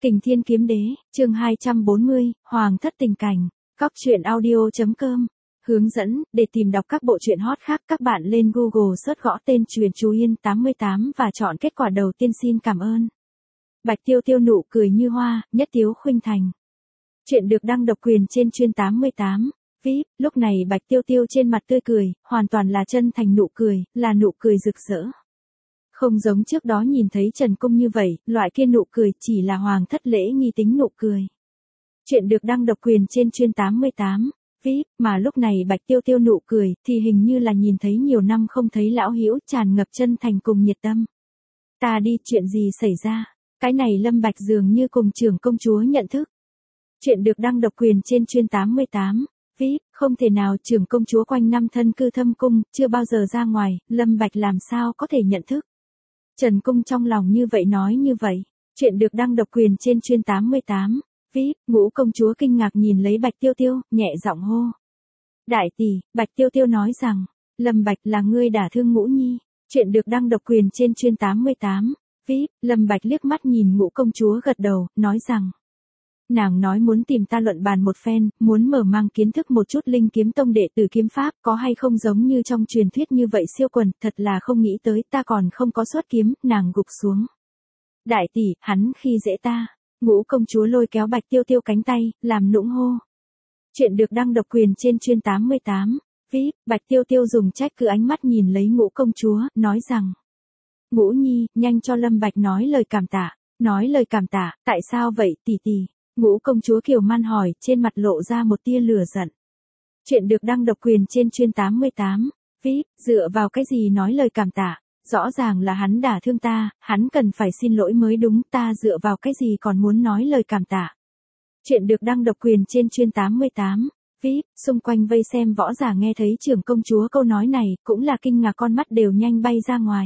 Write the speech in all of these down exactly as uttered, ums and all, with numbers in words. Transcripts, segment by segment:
Kình Thiên Kiếm Đế, chương hai trăm bốn mươi, Hoàng thất tình cảnh, cóc truyện audio.com. Hướng dẫn, để tìm đọc các bộ truyện hot khác các bạn lên Google search gõ tên Truyện Chú Yên tám mươi tám và chọn kết quả đầu tiên. Xin cảm ơn. Bạch Tiêu Tiêu nụ cười như hoa, nhất tiếu khuynh thành. Chuyện được đăng độc quyền trên Truyện tám mươi tám. vê i pê, lúc này Bạch Tiêu Tiêu trên mặt tươi cười, hoàn toàn là chân thành nụ cười, là nụ cười rực rỡ. Không giống trước đó nhìn thấy Trần Cung như vậy, loại kia nụ cười chỉ là hoàng thất lễ nghi tính nụ cười. Chuyện được đăng độc quyền trên Truyện tám mươi tám. vê i pê, mà lúc này Bạch Tiêu Tiêu nụ cười, thì hình như là nhìn thấy nhiều năm không thấy lão hữu, tràn ngập chân thành cùng nhiệt tâm. Ta đi, chuyện gì xảy ra? Cái này Lâm Bạch dường như cùng trưởng công chúa nhận thức. Chuyện được đăng độc quyền trên Truyện tám mươi tám. vê i pê, không thể nào, trưởng công chúa quanh năm thân cư thâm cung, chưa bao giờ ra ngoài, Lâm Bạch làm sao có thể nhận thức. Trần Cung trong lòng như vậy nói như vậy. Chuyện được đăng độc quyền trên Truyện tám mươi tám. vê i pê, Ngũ công chúa kinh ngạc nhìn lấy Bạch Tiêu Tiêu, nhẹ giọng hô. Đại tỷ, Bạch Tiêu Tiêu nói rằng, Lâm Bạch là ngươi đả thương Ngũ Nhi. Chuyện được đăng độc quyền trên Truyện tám mươi tám. vê i pê, Lâm Bạch liếc mắt nhìn Ngũ công chúa gật đầu, nói rằng. Nàng nói muốn tìm ta luận bàn một phen, muốn mở mang kiến thức một chút Linh Kiếm Tông đệ tử kiếm pháp, có hay không giống như trong truyền thuyết như vậy siêu quần, thật là không nghĩ tới, ta còn không có xuất kiếm, nàng gục xuống. Đại tỷ, hắn khi dễ ta. Ngũ công chúa lôi kéo Bạch Tiêu Tiêu cánh tay, làm nũng hô. Chuyện được đăng độc quyền trên Truyện tám mươi tám. vê i pê, Bạch Tiêu Tiêu dùng trách cứ ánh mắt nhìn lấy Ngũ công chúa, nói rằng. Ngũ Nhi, nhanh cho Lâm Bạch nói lời cảm tạ. Nói lời cảm tạ, tại sao vậy tỷ tỷ? Ngũ công chúa Kiều Man hỏi, trên mặt lộ ra một tia lửa giận. Chuyện được đăng độc quyền trên Truyện tám mươi tám. vê i pê, dựa vào cái gì nói lời cảm tạ? Rõ ràng là hắn đả thương ta, hắn cần phải xin lỗi mới đúng, ta dựa vào cái gì còn muốn nói lời cảm tạ? Chuyện được đăng độc quyền trên Truyện tám mươi tám. vê i pê, xung quanh vây xem võ giả nghe thấy trưởng công chúa câu nói này, cũng là kinh ngạc, con mắt đều nhanh bay ra ngoài.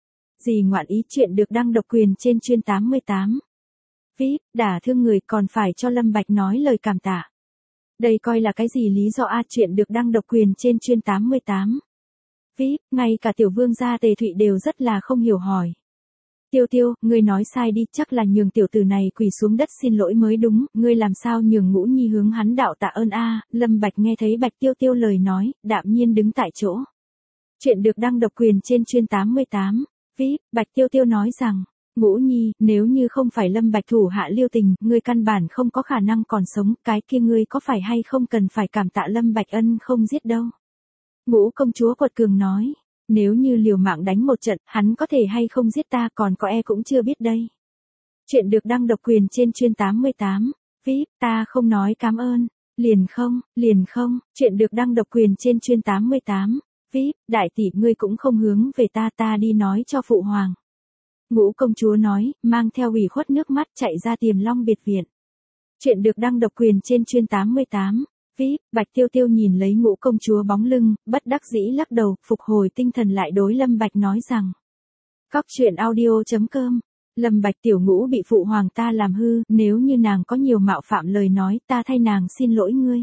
Gì ngoạn ý? Chuyện được đăng độc quyền trên Truyện tám mươi tám. vê i pê, đả thương người còn phải cho Lâm Bạch nói lời cảm tạ. Đây coi là cái gì lý do a? Chuyện được đăng độc quyền trên Truyện tám mươi tám. vê i pê, ngay cả tiểu vương gia Tề Thụy đều rất là không hiểu hỏi. Tiêu Tiêu, ngươi nói sai đi, chắc là nhường tiểu tử này quỳ xuống đất xin lỗi mới đúng, ngươi làm sao nhường Ngũ Nhi hướng hắn đạo tạ ơn a? Lâm Bạch nghe thấy Bạch Tiêu Tiêu lời nói, đạm nhiên đứng tại chỗ. Chuyện được đăng độc quyền trên Truyện tám mươi tám. vê i pê, Bạch Tiêu Tiêu nói rằng. Ngũ Nhi, nếu như không phải Lâm Bạch thủ hạ lưu tình, ngươi căn bản không có khả năng còn sống, cái kia ngươi có phải hay không cần phải cảm tạ Lâm Bạch ân không giết đâu. Ngũ công chúa quật cường nói, nếu như liều mạng đánh một trận, hắn có thể hay không giết ta còn có e cũng chưa biết đây. Chuyện được đăng độc quyền trên Truyện tám mươi tám. vê i pê, ta không nói cảm ơn, liền không, liền không. Chuyện được đăng độc quyền trên Truyện tám mươi tám. vê i pê, đại tỷ ngươi cũng không hướng về ta, ta đi nói cho phụ hoàng. Ngũ công chúa nói, mang theo ủy khuất nước mắt chạy ra Tiềm Long biệt viện. Chuyện được đăng độc quyền trên Truyện tám mươi tám. vê i pê, Bạch Tiêu Tiêu nhìn lấy Ngũ công chúa bóng lưng, bất đắc dĩ lắc đầu, phục hồi tinh thần lại đối Lâm Bạch nói rằng. Cóc truyện audio.com. Lâm Bạch tiểu Ngũ bị phụ hoàng ta làm hư, nếu như nàng có nhiều mạo phạm lời nói, ta thay nàng xin lỗi ngươi.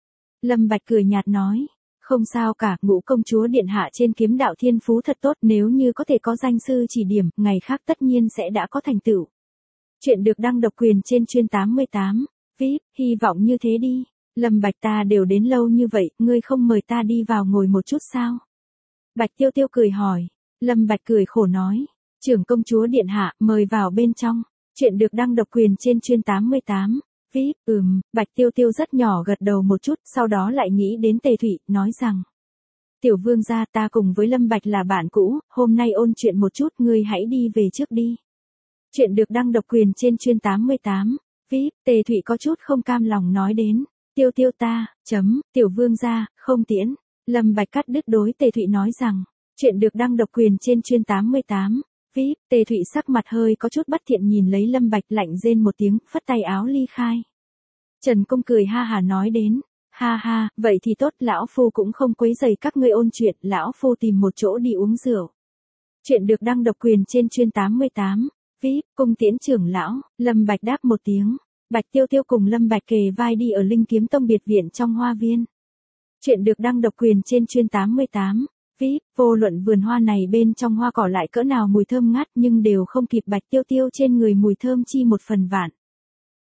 Lâm Bạch cười nhạt nói. Không sao cả, Ngũ công chúa điện hạ trên kiếm đạo thiên phú thật tốt, nếu như có thể có danh sư chỉ điểm, ngày khác tất nhiên sẽ đã có thành tựu. Chuyện được đăng độc quyền trên Truyện tám mươi tám. vê i pê, hy vọng như thế đi. Lâm Bạch ta đều đến lâu như vậy, ngươi không mời ta đi vào ngồi một chút sao? Bạch Tiêu Tiêu cười hỏi. Lâm Bạch cười khổ nói. Trưởng công chúa điện hạ, mời vào bên trong. Chuyện được đăng độc quyền trên Truyện tám mươi tám. vê i pê, ừm, Bạch Tiêu Tiêu rất nhỏ gật đầu một chút, sau đó lại nghĩ đến Tề Thụy, nói rằng. Tiểu vương gia, ta cùng với Lâm Bạch là bạn cũ, hôm nay ôn chuyện một chút, ngươi hãy đi về trước đi. Chuyện được đăng độc quyền trên Truyện tám mươi tám. vê i pê, Tề Thụy có chút không cam lòng nói đến. Tiêu Tiêu ta, chấm, tiểu vương gia, không tiễn. Lâm Bạch cắt đứt đối Tề Thụy nói rằng. Chuyện được đăng độc quyền trên Truyện tám mươi tám. vê i pê, Tề Thụy sắc mặt hơi có chút bất thiện nhìn lấy Lâm Bạch lạnh rên một tiếng, phất tay áo ly khai. Trần Cung cười ha hà nói đến. Ha ha, vậy thì tốt, lão phu cũng không quấy rầy các ngươi ôn chuyện, lão phu tìm một chỗ đi uống rượu. Chuyện được đăng độc quyền trên Truyện tám mươi tám. vê i pê, cung tiễn trưởng lão. Lâm Bạch đáp một tiếng. Bạch Tiêu Tiêu cùng Lâm Bạch kề vai đi ở Linh Kiếm Tông biệt viện trong hoa viên. Chuyện được đăng độc quyền trên Truyện tám mươi tám. vê i pê, vô luận vườn hoa này bên trong hoa cỏ lại cỡ nào mùi thơm ngát nhưng đều không kịp Bạch Tiêu Tiêu trên người mùi thơm chi một phần vạn.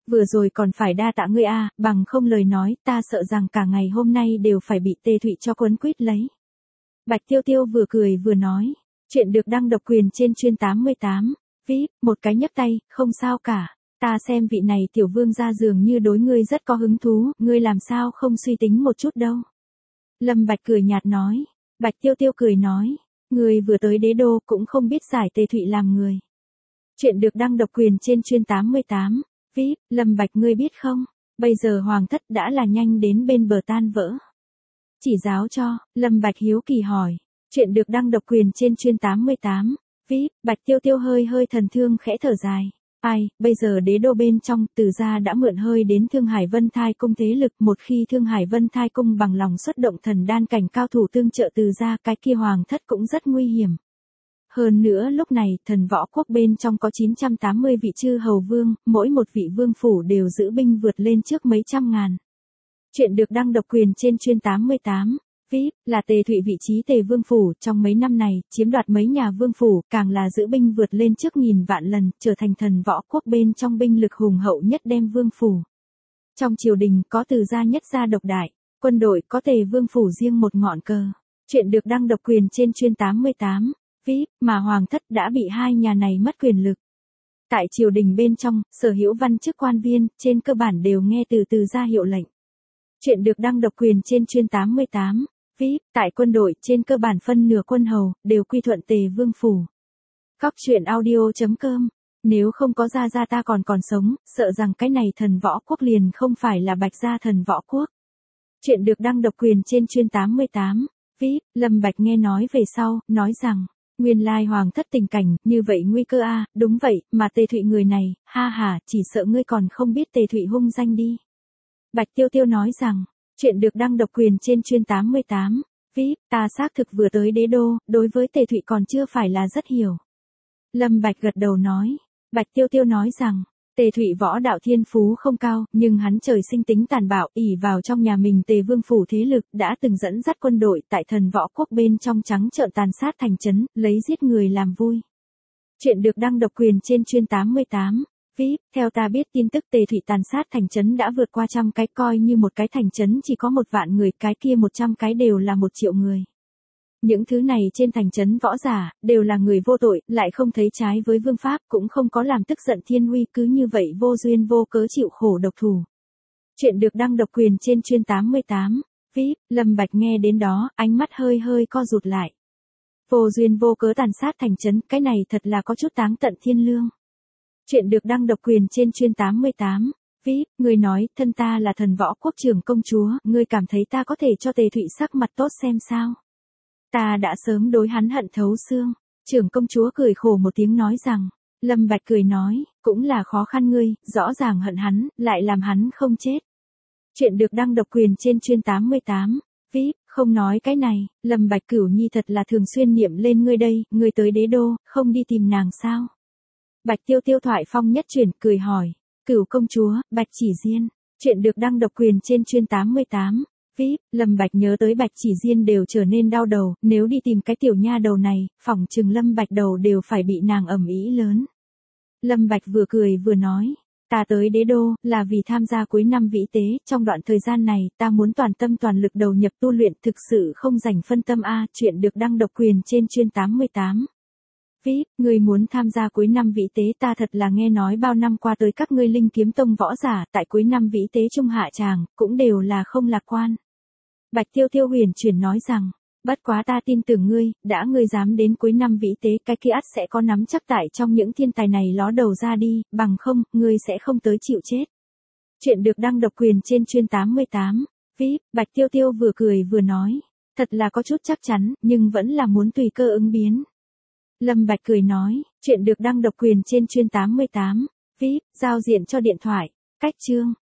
Vừa rồi còn phải đa tạ ngươi a, bằng không lời nói, ta sợ rằng cả ngày hôm nay đều phải bị Tề Thụy cho quấn quýt lấy. Bạch Tiêu Tiêu vừa cười vừa nói, chuyện được đăng độc quyền trên chuyên tám mươi tám, vê i pê, một cái nhấc tay, không sao cả, ta xem vị này tiểu vương gia dường như đối ngươi rất có hứng thú, ngươi làm sao không suy tính một chút đâu. Lâm Bạch cười nhạt nói, Bạch Tiêu Tiêu cười nói, ngươi vừa tới đế đô cũng không biết giải Tề Thụy làm người. Chuyện được đăng độc quyền trên chuyên tám mươi tám, vê i pê, Lâm Bạch ngươi biết không, bây giờ hoàng thất đã là nhanh đến bên bờ tan vỡ. Chỉ giáo cho, Lâm Bạch hiếu kỳ hỏi, chuyện được đăng độc quyền trên chuyên tám mươi tám, vê i pê, Bạch Tiêu Tiêu hơi hơi thần thương khẽ thở dài. Ai, bây giờ đế đô bên trong, Từ gia đã mượn hơi đến Thương Hải Vân Thai cung thế lực, một khi Thương Hải Vân Thai cung bằng lòng xuất động thần đan cảnh cao thủ tương trợ Từ gia, cái kia hoàng thất cũng rất nguy hiểm. Hơn nữa lúc này, thần võ quốc bên trong có chín trăm tám mươi vị chư hầu vương, mỗi một vị vương phủ đều giữ binh vượt lên trước mấy trăm ngàn. Chuyện được đăng độc quyền trên chuyên tám mươi tám, vê i pê, là Tề Thụy vị trí Tề vương phủ, trong mấy năm này, chiếm đoạt mấy nhà vương phủ, càng là giữ binh vượt lên trước nghìn vạn lần, trở thành thần võ quốc bên trong binh lực hùng hậu nhất đem vương phủ. Trong triều đình có Từ gia nhất gia độc đại, quân đội có Tề vương phủ riêng một ngọn cờ. Chuyện được đăng độc quyền trên chuyên tám mươi tám, vê i pê, mà hoàng thất đã bị hai nhà này mất quyền lực. Tại triều đình bên trong, sở hữu văn chức quan viên, trên cơ bản đều nghe từ Từ gia hiệu lệnh. Chuyện được đăng độc quyền trên chuyên tám mươi tám, vê i pê, tại quân đội, trên cơ bản phân nửa quân hầu, đều quy thuận Tề vương phủ. Cóc truyện audio chấm com, nếu không có gia gia ta còn còn sống, sợ rằng cái này thần võ quốc liền không phải là Bạch gia thần võ quốc. Chuyện được đăng độc quyền trên chuyên tám mươi tám, vê i pê, Lâm Bạch nghe nói về sau, nói rằng, nguyên lai hoàng thất tình cảnh, như vậy nguy cơ a, đúng vậy, mà Tề Thụy người này, ha ha, chỉ sợ ngươi còn không biết Tề Thụy hung danh đi. Bạch Tiêu Tiêu nói rằng, chuyện được đăng độc quyền trên chuyên tám mươi tám, vê i pê, ta xác thực vừa tới đế đô, đối với Tề Thụy còn chưa phải là rất hiểu. Lâm Bạch gật đầu nói, Bạch Tiêu Tiêu nói rằng, Tề Thụy võ đạo thiên phú không cao, nhưng hắn trời sinh tính tàn bạo, ỷ vào trong nhà mình Tề vương phủ thế lực, đã từng dẫn dắt quân đội tại thần võ quốc bên trong trắng trợn tàn sát thành trấn, lấy giết người làm vui. Chuyện được đăng độc quyền trên chuyên tám mươi tám, vê i pê, theo ta biết tin tức Tề Thụy tàn sát thành trấn đã vượt qua trăm cái, coi như một cái thành trấn chỉ có một vạn người, cái kia một trăm cái đều là một triệu người. Những thứ này trên thành trấn võ giả, đều là người vô tội, lại không thấy trái với vương pháp, cũng không có làm tức giận thiên uy, cứ như vậy vô duyên vô cớ chịu khổ độc thủ. Chuyện được đăng độc quyền trên chuyên tám mươi tám, vê i pê, Lâm Bạch nghe đến đó, ánh mắt hơi hơi co rụt lại. Vô duyên vô cớ tàn sát thành trấn, cái này thật là có chút táng tận thiên lương. Chuyện được đăng độc quyền trên chuyên tám mươi tám, vê i pê, người nói, thân ta là thần võ quốc trưởng công chúa, ngươi cảm thấy ta có thể cho Tề Thụy sắc mặt tốt xem sao? Ta đã sớm đối hắn hận thấu xương. Trưởng công chúa cười khổ một tiếng nói rằng, Lâm Bạch cười nói, cũng là khó khăn ngươi, rõ ràng hận hắn, lại làm hắn không chết. Chuyện được đăng độc quyền trên chuyên tám mươi tám, vê i pê, không nói cái này, Lâm Bạch Cửu Nhi thật là thường xuyên niệm lên ngươi đây, ngươi tới đế đô, không đi tìm nàng sao? Bạch Tiêu Tiêu thoại phong nhất chuyển, cười hỏi, Cửu công chúa, Bạch Chỉ Diên. Chuyện được đăng độc quyền trên chuyên tám mươi tám, vê i pê, Lâm Bạch nhớ tới Bạch Chỉ Diên đều trở nên đau đầu, nếu đi tìm cái tiểu nha đầu này, phỏng chừng Lâm Bạch đầu đều phải bị nàng ầm ĩ lớn. Lâm Bạch vừa cười vừa nói, ta tới đế đô, là vì tham gia cuối năm vĩ tế, trong đoạn thời gian này, ta muốn toàn tâm toàn lực đầu nhập tu luyện, thực sự không rảnh phân tâm a. Chuyện được đăng độc quyền trên chuyên tám mươi tám. vê i pê, ngươi muốn tham gia cuối năm vĩ tế, ta thật là nghe nói bao năm qua tới các ngươi Linh Kiếm Tông võ giả, tại cuối năm vĩ tế trung hạ tràng, cũng đều là không lạc quan. Bạch Tiêu Tiêu huyền chuyển nói rằng, bất quá ta tin tưởng ngươi, đã ngươi dám đến cuối năm vĩ tế, cái kia ắt sẽ có nắm chắc tại trong những thiên tài này ló đầu ra đi, bằng không, ngươi sẽ không tới chịu chết. Chuyện được đăng độc quyền trên chuyên tám mươi tám, vê i pê, Bạch Tiêu Tiêu vừa cười vừa nói, thật là có chút chắc chắn, nhưng vẫn là muốn tùy cơ ứng biến. Lâm Bạch cười nói, chuyện được đăng độc quyền trên chuyên tám mươi tám, vê i pê, giao diện cho điện thoại, cách chương.